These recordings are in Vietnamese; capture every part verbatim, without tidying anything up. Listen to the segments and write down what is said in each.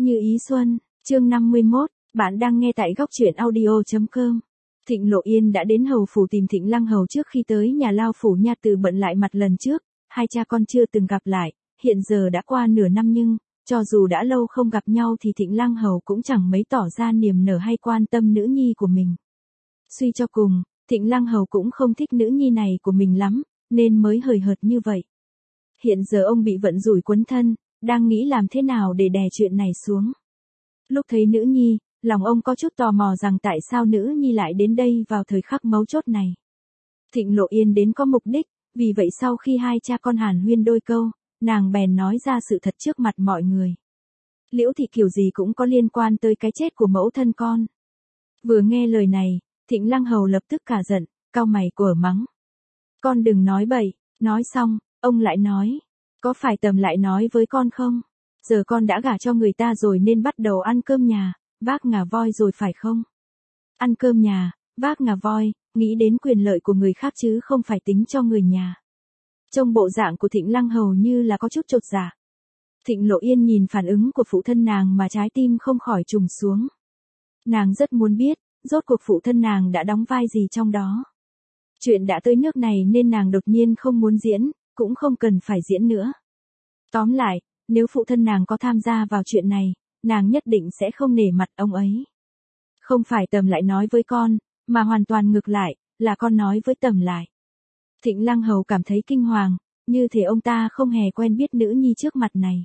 Như ý xuân, chương năm mươi mốt, bạn đang nghe tại góc truyện audio chấm com. Thịnh Lộ Yên đã đến hầu phủ tìm Thịnh Lăng Hầu trước khi tới nhà lao phủ nha, từ bận lại mặt lần trước, hai cha con chưa từng gặp lại, hiện giờ đã qua nửa năm nhưng, cho dù đã lâu không gặp nhau thì Thịnh Lăng Hầu cũng chẳng mấy tỏ ra niềm nở hay quan tâm nữ nhi của mình. Suy cho cùng, Thịnh Lăng Hầu cũng không thích nữ nhi này của mình lắm, nên mới hời hợt như vậy. Hiện giờ ông bị vận rủi quấn thân, đang nghĩ làm thế nào để đè chuyện này xuống. Lúc thấy nữ nhi, lòng ông có chút tò mò rằng tại sao nữ nhi lại đến đây vào thời khắc mấu chốt này. Thịnh Lộ Yên đến có mục đích, vì vậy sau khi hai cha con hàn huyên đôi câu, nàng bèn nói ra sự thật trước mặt mọi người. Liễu thị kiểu gì cũng có liên quan tới cái chết của mẫu thân con. Vừa nghe lời này, Thịnh Lăng Hầu lập tức cả giận, cau mày quở mắng. Con đừng nói bậy, nói xong, ông lại nói, có phải Tầm lại nói với con không? Giờ con đã gả cho người ta rồi nên bắt đầu ăn cơm nhà, vác ngà voi rồi phải không? Ăn cơm nhà, vác ngà voi, nghĩ đến quyền lợi của người khác chứ không phải tính cho người nhà. Trông bộ dạng của Thịnh Lăng Hầu như là có chút chột dạ. Thịnh Lộ Yên nhìn phản ứng của phụ thân nàng mà trái tim không khỏi trùng xuống. Nàng rất muốn biết, rốt cuộc phụ thân nàng đã đóng vai gì trong đó. Chuyện đã tới nước này nên nàng đột nhiên không muốn diễn, cũng không cần phải diễn nữa. Tóm lại, nếu phụ thân nàng có tham gia vào chuyện này, nàng nhất định sẽ không nể mặt ông ấy. Không phải Tầm lại nói với con, mà hoàn toàn ngược lại, là con nói với Tầm lại. Thịnh Lăng Hầu cảm thấy kinh hoàng, như thể ông ta không hề quen biết nữ nhi trước mặt này.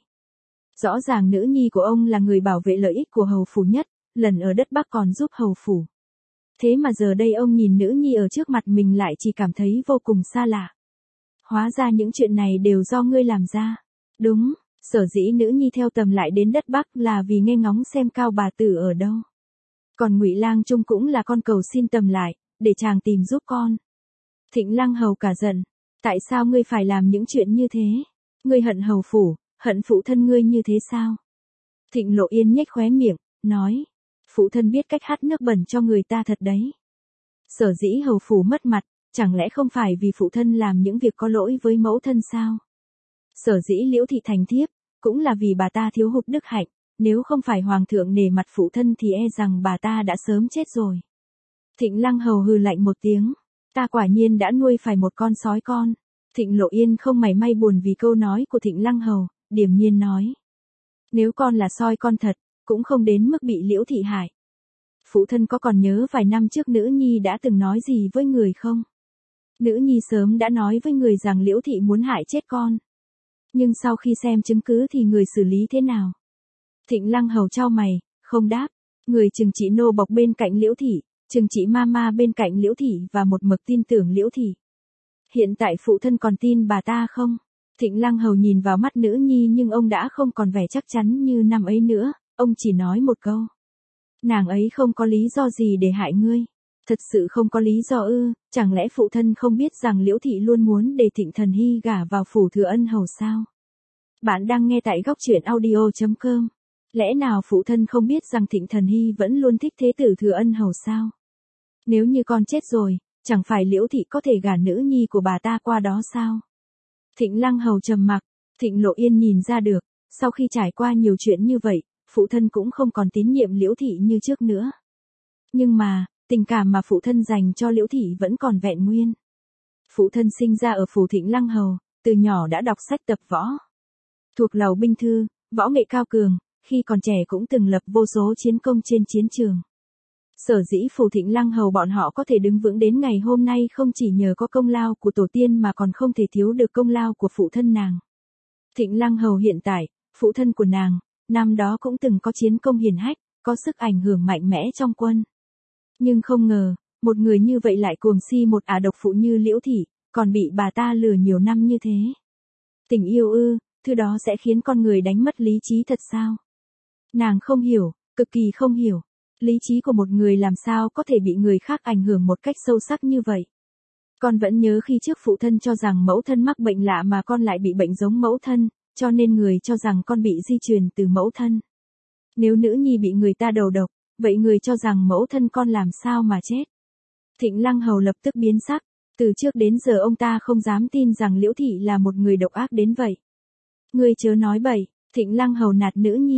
Rõ ràng nữ nhi của ông là người bảo vệ lợi ích của hầu phủ nhất, lần ở đất Bắc còn giúp hầu phủ. Thế mà giờ đây ông nhìn nữ nhi ở trước mặt mình lại chỉ cảm thấy vô cùng xa lạ. Hóa ra những chuyện này đều do ngươi làm ra. Đúng, sở dĩ nữ nhi theo Tầm lại đến đất Bắc là vì nghe ngóng xem Cao bà tử ở đâu. Còn Ngụy Lang Trung cũng là con cầu xin Tầm lại, để chàng tìm giúp con. Thịnh Lăng Hầu cả giận, tại sao ngươi phải làm những chuyện như thế? Ngươi hận hầu phủ, hận phụ thân ngươi như thế sao? Thịnh Lộ Yên nhếch khóe miệng, nói, phụ thân biết cách hắt nước bẩn cho người ta thật đấy. Sở dĩ hầu phủ mất mặt, chẳng lẽ không phải vì phụ thân làm những việc có lỗi với mẫu thân sao? Sở dĩ Liễu thị thành thiếp, cũng là vì bà ta thiếu hụt đức hạnh, nếu không phải hoàng thượng nể mặt phụ thân thì e rằng bà ta đã sớm chết rồi. Thịnh Lăng Hầu hừ lạnh một tiếng, ta quả nhiên đã nuôi phải một con sói con. Thịnh Lộ Yên không mảy may buồn vì câu nói của Thịnh Lăng Hầu, điềm nhiên nói. Nếu con là sói con thật, cũng không đến mức bị Liễu thị hại. Phụ thân có còn nhớ vài năm trước nữ nhi đã từng nói gì với người không? Nữ nhi sớm đã nói với người rằng Liễu thị muốn hại chết con. Nhưng sau khi xem chứng cứ thì người xử lý thế nào? Thịnh Lăng Hầu chau mày, không đáp. Người chừng trị nô bộc bên cạnh Liễu thị, chừng trị ma ma bên cạnh Liễu thị và một mực tin tưởng Liễu thị. Hiện tại phụ thân còn tin bà ta không? Thịnh Lăng Hầu nhìn vào mắt nữ nhi nhưng ông đã không còn vẻ chắc chắn như năm ấy nữa, ông chỉ nói một câu. Nàng ấy không có lý do gì để hại ngươi. Thật sự không có lý do ư, chẳng lẽ phụ thân không biết rằng Liễu thị luôn muốn để Thịnh Thần Hy gả vào phủ Thừa Ân Hầu sao? Bạn đang nghe tại góc truyện audio chấm com. Lẽ nào phụ thân không biết rằng Thịnh Thần Hy vẫn luôn thích thế tử Thừa Ân Hầu sao? Nếu như con chết rồi, chẳng phải Liễu thị có thể gả nữ nhi của bà ta qua đó sao? Thịnh Lăng Hầu trầm mặc, Thịnh Lộ Yên nhìn ra được, sau khi trải qua nhiều chuyện như vậy, phụ thân cũng không còn tín nhiệm Liễu thị như trước nữa. Nhưng mà, tình cảm mà phụ thân dành cho Liễu thị vẫn còn vẹn nguyên. Phụ thân sinh ra ở phủ Thịnh Lăng Hầu, từ nhỏ đã đọc sách tập võ. Thuộc lầu binh thư, võ nghệ cao cường, khi còn trẻ cũng từng lập vô số chiến công trên chiến trường. Sở dĩ phủ Thịnh Lăng Hầu bọn họ có thể đứng vững đến ngày hôm nay không chỉ nhờ có công lao của tổ tiên mà còn không thể thiếu được công lao của phụ thân nàng. Thịnh Lăng Hầu hiện tại, phụ thân của nàng, năm đó cũng từng có chiến công hiển hách, có sức ảnh hưởng mạnh mẽ trong quân. Nhưng không ngờ, một người như vậy lại cuồng si một ả độc phụ như Liễu thị, còn bị bà ta lừa nhiều năm như thế. Tình yêu ư, thứ đó sẽ khiến con người đánh mất lý trí thật sao? Nàng không hiểu, cực kỳ không hiểu. Lý trí của một người làm sao có thể bị người khác ảnh hưởng một cách sâu sắc như vậy. Con vẫn nhớ khi trước phụ thân cho rằng mẫu thân mắc bệnh lạ mà con lại bị bệnh giống mẫu thân, cho nên người cho rằng con bị di truyền từ mẫu thân. Nếu nữ nhi bị người ta đầu độc, vậy người cho rằng mẫu thân con làm sao mà chết. Thịnh Lăng Hầu lập tức biến sắc, từ trước đến giờ ông ta không dám tin rằng Liễu thị là một người độc ác đến vậy. Ngươi chớ nói bậy, Thịnh Lăng Hầu nạt nữ nhi,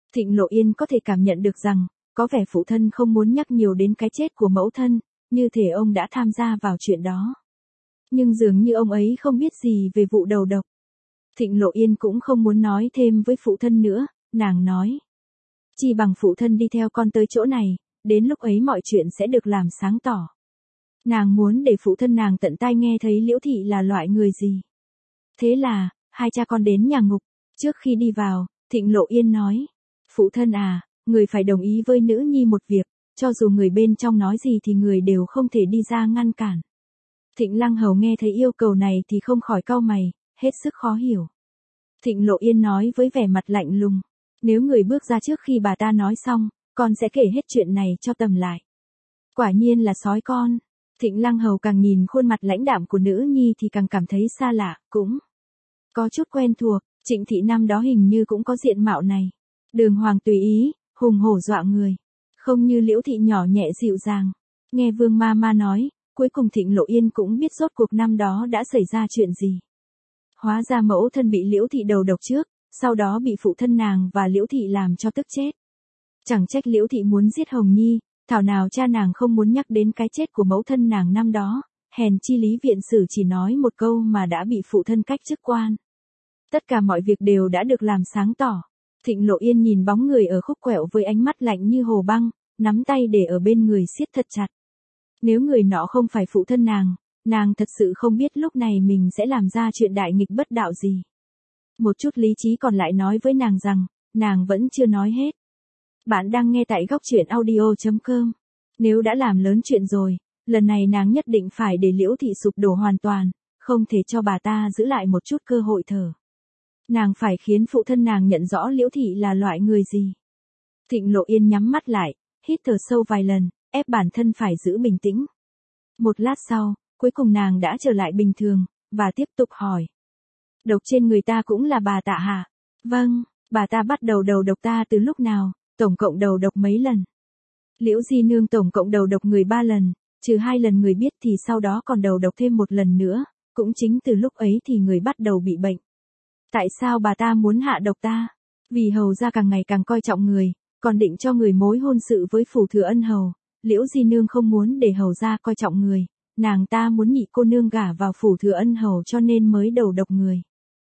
Thịnh Lộ Yên có thể cảm nhận được rằng, có vẻ phụ thân không muốn nhắc nhiều đến cái chết của mẫu thân, như thể ông đã tham gia vào chuyện đó. Nhưng dường như ông ấy không biết gì về vụ đầu độc. Thịnh Lộ Yên cũng không muốn nói thêm với phụ thân nữa, nàng nói. Chi bằng phụ thân đi theo con tới chỗ này, đến lúc ấy mọi chuyện sẽ được làm sáng tỏ. Nàng muốn để phụ thân nàng tận tai nghe thấy Liễu Thị là loại người gì. Thế là, hai cha con đến nhà ngục. Trước khi đi vào, Thịnh Lộ Yên nói. Phụ thân à, người phải đồng ý với nữ nhi một việc, cho dù người bên trong nói gì thì người đều không thể đi ra ngăn cản. Thịnh Lăng Hầu nghe thấy yêu cầu này thì không khỏi cau mày, hết sức khó hiểu. Thịnh Lộ Yên nói với vẻ mặt lạnh lùng. Nếu người bước ra trước khi bà ta nói xong, con sẽ kể hết chuyện này cho Tầm lại. Quả nhiên là sói con. Thịnh Lăng Hầu càng nhìn khuôn mặt lãnh đạm của nữ nhi thì càng cảm thấy xa lạ, cũng có chút quen thuộc. Trịnh Thị năm đó hình như cũng có diện mạo này. Đường hoàng tùy ý, hùng hổ dọa người. Không như Liễu Thị nhỏ nhẹ dịu dàng. Nghe Vương Ma Ma nói, cuối cùng Thịnh Lộ Yên cũng biết rốt cuộc năm đó đã xảy ra chuyện gì. Hóa ra mẫu thân bị Liễu Thị đầu độc trước, sau đó bị phụ thân nàng và Liễu Thị làm cho tức chết. Chẳng trách Liễu Thị muốn giết Hồng Nhi, thảo nào cha nàng không muốn nhắc đến cái chết của mẫu thân nàng năm đó, hèn chi Lý viện sử chỉ nói một câu mà đã bị phụ thân cách chức quan. Tất cả mọi việc đều đã được làm sáng tỏ. Thịnh Lộ Yên nhìn bóng người ở khúc quẹo với ánh mắt lạnh như hồ băng, nắm tay để ở bên người siết thật chặt. Nếu người nọ không phải phụ thân nàng, nàng thật sự không biết lúc này mình sẽ làm ra chuyện đại nghịch bất đạo gì. Một chút lý trí còn lại nói với nàng rằng, nàng vẫn chưa nói hết. Bạn đang nghe tại góc truyện audio chấm com. Nếu đã làm lớn chuyện rồi, lần này nàng nhất định phải để Liễu Thị sụp đổ hoàn toàn, không thể cho bà ta giữ lại một chút cơ hội thở. Nàng phải khiến phụ thân nàng nhận rõ Liễu Thị là loại người gì. Thịnh Lộ Yên nhắm mắt lại, hít thở sâu vài lần, ép bản thân phải giữ bình tĩnh. Một lát sau, cuối cùng nàng đã trở lại bình thường, và tiếp tục hỏi. Độc trên người ta cũng là bà Tạ hả? Vâng, bà ta bắt đầu đầu độc ta từ lúc nào, tổng cộng đầu độc mấy lần? Liễu Di Nương tổng cộng đầu độc người ba lần, trừ hai lần người biết thì sau đó còn đầu độc thêm một lần nữa, cũng chính từ lúc ấy thì người bắt đầu bị bệnh. Tại sao bà ta muốn hạ độc ta? Vì hầu gia càng ngày càng coi trọng người, còn định cho người mối hôn sự với Phủ Thừa Ân hầu. Liễu Di Nương không muốn để hầu gia coi trọng người, nàng ta muốn nhị cô nương gả vào Phủ Thừa Ân hầu cho nên mới đầu độc người.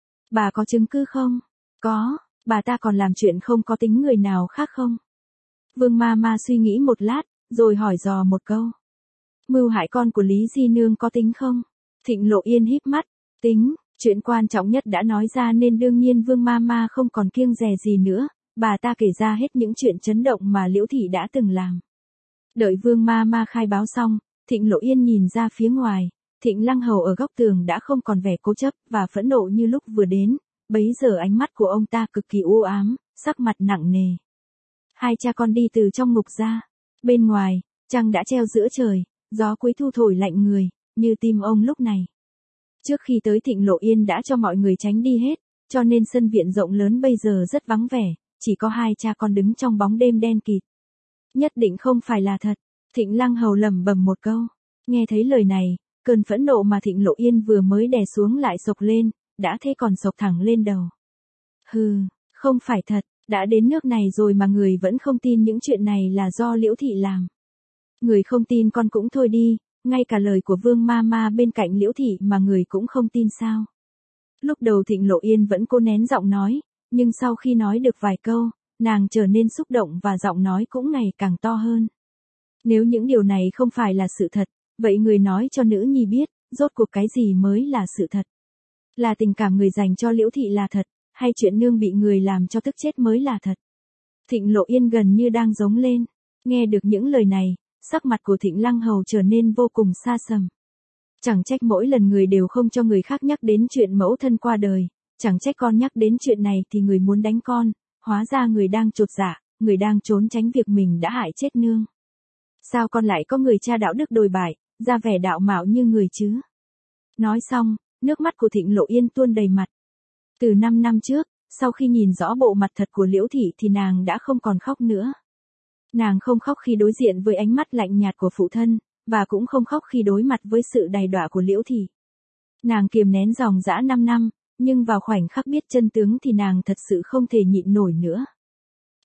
Bà có chứng cứ không? Có, bà ta còn làm chuyện không có tính người nào khác không? Vương Ma Ma suy nghĩ một lát, rồi hỏi dò một câu. Mưu hại con của Lý Di Nương có tính không? Thịnh Lộ Yên híp mắt, tính, chuyện quan trọng nhất đã nói ra nên đương nhiên Vương Ma Ma không còn kiêng dè gì nữa, bà ta kể ra hết những chuyện chấn động mà Liễu Thị đã từng làm. Đợi Vương Ma Ma khai báo xong, Thịnh Lộ Yên nhìn ra phía ngoài, Thịnh Lăng Hầu ở góc tường đã không còn vẻ cố chấp và phẫn nộ như lúc vừa đến, bấy giờ ánh mắt của ông ta cực kỳ u ám, sắc mặt nặng nề. Hai cha con đi từ trong ngục ra, bên ngoài, trăng đã treo giữa trời, gió cuối thu thổi lạnh người, như tim ông lúc này. Trước khi tới Thịnh Lộ Yên đã cho mọi người tránh đi hết, cho nên sân viện rộng lớn bây giờ rất vắng vẻ, chỉ có hai cha con đứng trong bóng đêm đen kịt. Nhất định không phải là thật, Thịnh Lăng Hầu lẩm bẩm một câu. Nghe thấy lời này, cơn phẫn nộ mà Thịnh Lộ Yên vừa mới đè xuống lại sộc lên, đã thế còn sộc thẳng lên đầu. Hừ, không phải thật, đã đến nước này rồi mà người vẫn không tin những chuyện này là do Liễu Thị làm. Người không tin con cũng thôi đi, ngay cả lời của Vương Ma Ma bên cạnh Liễu Thị mà người cũng không tin sao. Lúc đầu Thịnh Lộ Yên vẫn cố nén giọng nói, nhưng sau khi nói được vài câu, nàng trở nên xúc động và giọng nói cũng ngày càng to hơn. Nếu những điều này không phải là sự thật, vậy người nói cho nữ nhi biết, rốt cuộc cái gì mới là sự thật? Là tình cảm người dành cho Liễu Thị là thật, hay chuyện nương bị người làm cho tức chết mới là thật? Thịnh Lộ Yên gần như đang giống lên. Nghe được những lời này, sắc mặt của Thịnh Lăng Hầu trở nên vô cùng xa sầm. Chẳng trách mỗi lần người đều không cho người khác nhắc đến chuyện mẫu thân qua đời, chẳng trách con nhắc đến chuyện này thì người muốn đánh con, hóa ra người đang chột dạ, người đang trốn tránh việc mình đã hại chết nương. Sao con lại có người cha đạo đức đồi bại, ra vẻ đạo mạo như người chứ? Nói xong, nước mắt của Thịnh Lộ Yên tuôn đầy mặt. Từ năm năm trước, sau khi nhìn rõ bộ mặt thật của Liễu Thị thì nàng đã không còn khóc nữa. Nàng không khóc khi đối diện với ánh mắt lạnh nhạt của phụ thân, và cũng không khóc khi đối mặt với sự đầy đọa của Liễu Thị. Nàng kiềm nén dòng dã năm năm, nhưng vào khoảnh khắc biết chân tướng thì nàng thật sự không thể nhịn nổi nữa.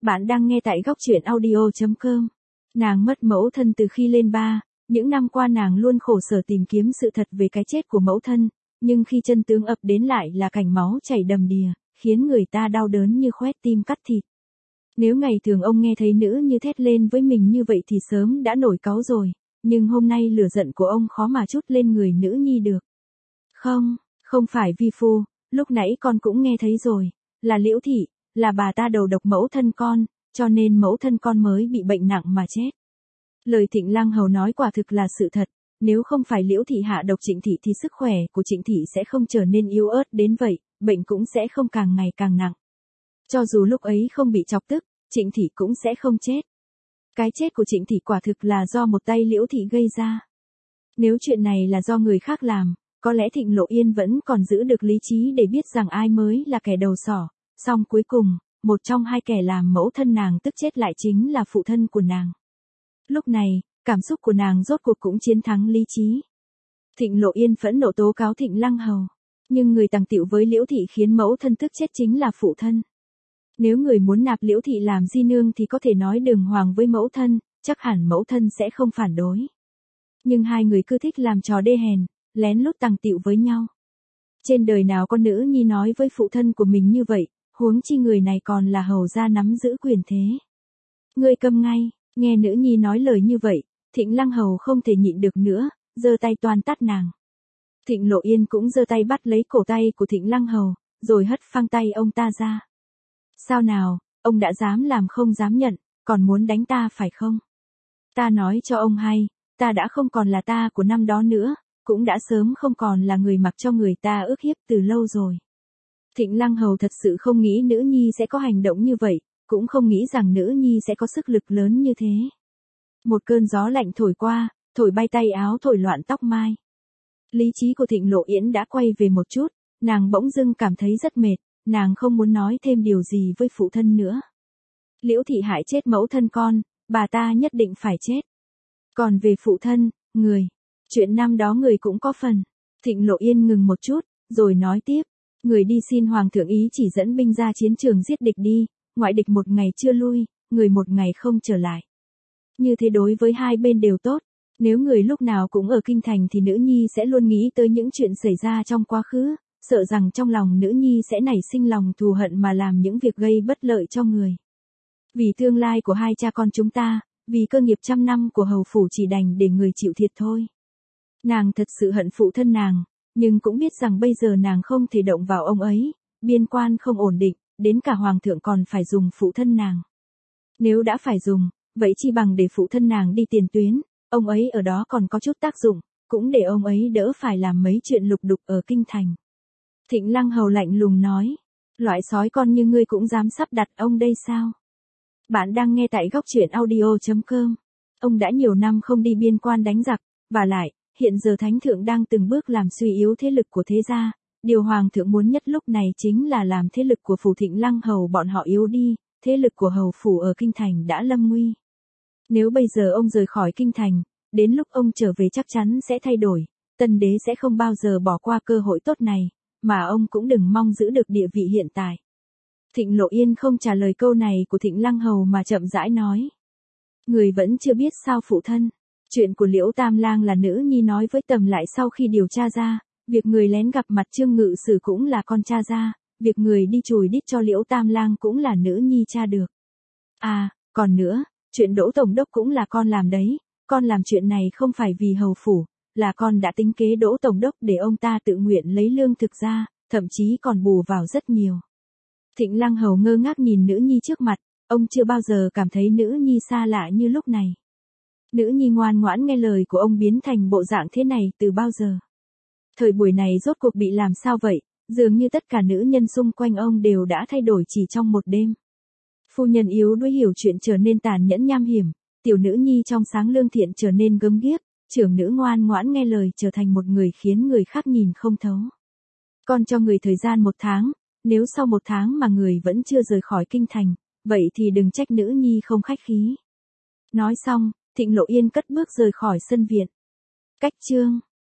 Bạn đang nghe tại góc truyện audio chấm com. Nàng mất mẫu thân từ khi lên ba, những năm qua nàng luôn khổ sở tìm kiếm sự thật về cái chết của mẫu thân, nhưng khi chân tướng ập đến lại là cảnh máu chảy đầm đìa, khiến người ta đau đớn như khoét tim cắt thịt. Nếu ngày thường ông nghe thấy nữ như thét lên với mình như vậy thì sớm đã nổi cáu rồi, nhưng hôm nay lửa giận của ông khó mà trút lên người nữ nhi được. Không, không phải vi phu, lúc nãy con cũng nghe thấy rồi, là Liễu thị, là bà ta đầu độc mẫu thân con, cho nên mẫu thân con mới bị bệnh nặng mà chết. Lời Thịnh Lăng Hầu nói quả thực là sự thật, nếu không phải Liễu thị hạ độc Trịnh thị thì sức khỏe của Trịnh thị sẽ không trở nên yếu ớt đến vậy, bệnh cũng sẽ không càng ngày càng nặng. Cho dù lúc ấy không bị chọc tức, Trịnh thị cũng sẽ không chết. Cái chết của Trịnh thị quả thực là do một tay Liễu thị gây ra. Nếu chuyện này là do người khác làm, có lẽ Thịnh Lộ Yên vẫn còn giữ được lý trí để biết rằng ai mới là kẻ đầu sỏ, song cuối cùng, một trong hai kẻ làm mẫu thân nàng tức chết lại chính là phụ thân của nàng. Lúc này, cảm xúc của nàng rốt cuộc cũng chiến thắng lý trí. Thịnh Lộ Yên phẫn nộ tố cáo Thịnh Lăng Hầu, nhưng người tàng tiệu với Liễu thị khiến mẫu thân tức chết chính là phụ thân. Nếu người muốn nạp Liễu thị làm di nương thì có thể nói đường hoàng với mẫu thân, chắc hẳn mẫu thân sẽ không phản đối. Nhưng hai người cứ thích làm trò đê hèn, lén lút tàng tiệu với nhau. Trên đời nào con nữ nhi nói với phụ thân của mình như vậy, huống chi người này còn là hầu gia nắm giữ quyền thế. Ngươi câm ngay, nghe nữ nhi nói lời như vậy, Thịnh Lăng Hầu không thể nhịn được nữa, giơ tay toan tát nàng. Thịnh Lộ Yên cũng giơ tay bắt lấy cổ tay của Thịnh Lăng Hầu, rồi hất phăng tay ông ta ra. Sao nào, ông đã dám làm không dám nhận, còn muốn đánh ta phải không? Ta nói cho ông hay, ta đã không còn là ta của năm đó nữa, cũng đã sớm không còn là người mặc cho người ta ức hiếp từ lâu rồi. Thịnh Lăng Hầu thật sự không nghĩ nữ nhi sẽ có hành động như vậy, cũng không nghĩ rằng nữ nhi sẽ có sức lực lớn như thế. Một cơn gió lạnh thổi qua, thổi bay tay áo thổi loạn tóc mai. Lý trí của Thịnh Lộ Yên đã quay về một chút, nàng bỗng dưng cảm thấy rất mệt, nàng không muốn nói thêm điều gì với phụ thân nữa. Liễu thị hại chết mẫu thân con, bà ta nhất định phải chết. Còn về phụ thân, người, chuyện năm đó người cũng có phần. Thịnh Lộ Yên ngừng một chút, rồi nói tiếp, người đi xin hoàng thượng ý chỉ dẫn binh ra chiến trường giết địch đi, ngoại địch một ngày chưa lui, người một ngày không trở lại. Như thế đối với hai bên đều tốt, nếu người lúc nào cũng ở kinh thành thì nữ nhi sẽ luôn nghĩ tới những chuyện xảy ra trong quá khứ, sợ rằng trong lòng nữ nhi sẽ nảy sinh lòng thù hận mà làm những việc gây bất lợi cho người. Vì tương lai của hai cha con chúng ta, vì cơ nghiệp trăm năm của hầu phủ chỉ đành để người chịu thiệt thôi. Nàng thật sự hận phụ thân nàng, nhưng cũng biết rằng bây giờ nàng không thể động vào ông ấy, biên quan không ổn định, đến cả hoàng thượng còn phải dùng phụ thân nàng. Nếu đã phải dùng, vậy chi bằng để phụ thân nàng đi tiền tuyến, ông ấy ở đó còn có chút tác dụng, cũng để ông ấy đỡ phải làm mấy chuyện lục đục ở kinh thành. Thịnh Lăng Hầu lạnh lùng nói, loại sói con như ngươi cũng dám sắp đặt ông đây sao? Bạn đang nghe tại góc truyện audio chấm com. Ông đã nhiều năm không đi biên quan đánh giặc, và lại, hiện giờ Thánh Thượng đang từng bước làm suy yếu thế lực của thế gia, điều Hoàng thượng muốn nhất lúc này chính là làm thế lực của phủ Thịnh Lăng Hầu bọn họ yếu đi, thế lực của hầu phủ ở kinh thành đã lâm nguy. Nếu bây giờ ông rời khỏi kinh thành, đến lúc ông trở về chắc chắn sẽ thay đổi, Tân đế sẽ không bao giờ bỏ qua cơ hội tốt này, mà ông cũng đừng mong giữ được địa vị hiện tại. Thịnh Lộ Yên không trả lời câu này của Thịnh Lăng Hầu mà chậm rãi nói. Người vẫn chưa biết sao phụ thân. Chuyện của Liễu Tam Lang là nữ nhi nói với Tầm Lại sau khi điều tra ra, việc người lén gặp mặt Trương Ngự Sử cũng là con cha ra, việc người đi chùi đít cho Liễu Tam Lang cũng là nữ nhi cha được. À, còn nữa, chuyện Đỗ Tổng Đốc cũng là con làm đấy, con làm chuyện này không phải vì hầu phủ, là con đã tính kế Đỗ Tổng Đốc để ông ta tự nguyện lấy lương thực ra, thậm chí còn bù vào rất nhiều. Thịnh Lăng Hầu ngơ ngác nhìn nữ nhi trước mặt, ông chưa bao giờ cảm thấy nữ nhi xa lạ như lúc này. Nữ nhi ngoan ngoãn nghe lời của ông biến thành bộ dạng thế này từ bao giờ? Thời buổi này rốt cuộc bị làm sao vậy, dường như tất cả nữ nhân xung quanh ông đều đã thay đổi chỉ trong một đêm. Phu nhân yếu đuối hiểu chuyện trở nên tàn nhẫn nham hiểm, tiểu nữ nhi trong sáng lương thiện trở nên gớm ghiếc, trưởng nữ ngoan ngoãn nghe lời trở thành một người khiến người khác nhìn không thấu. Con cho người thời gian một tháng, nếu sau một tháng mà người vẫn chưa rời khỏi kinh thành, vậy thì đừng trách nữ nhi không khách khí. Nói xong, Thịnh Lộ Yên cất bước rời khỏi sân viện. Cách chương